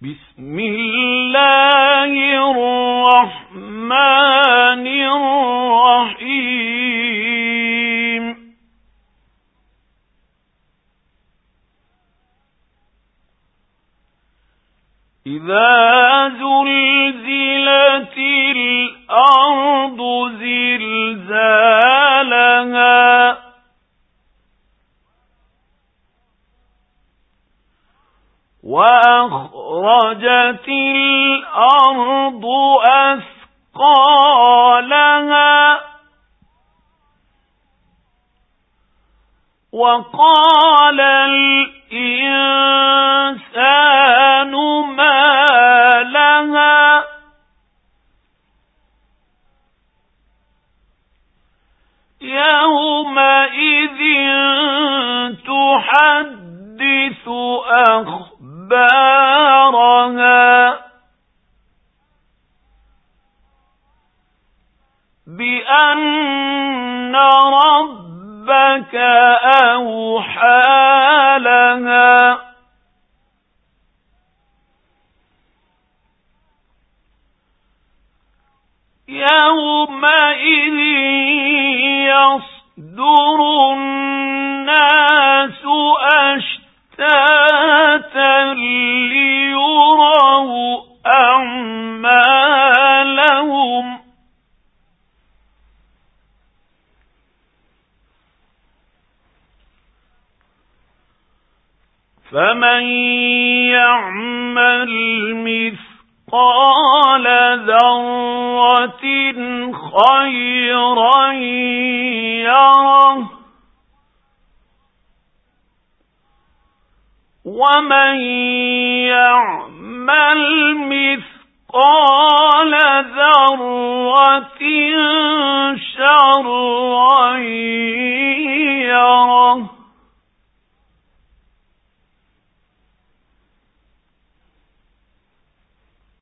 بسم الله الرحمن الرحيم إذا زلزلت الأرض زلزالها وأخرجت الأرض أثقالها وقال الإنسان ما لها يومئذ تحدث أخبارها بأن ربك أوحى لها يومئذ يصدر الناس أشتاتا ليروا أعمالهم فمن يعمل مثقال ذرة خيرا يره ومن يعمل مثقال ذرة شرا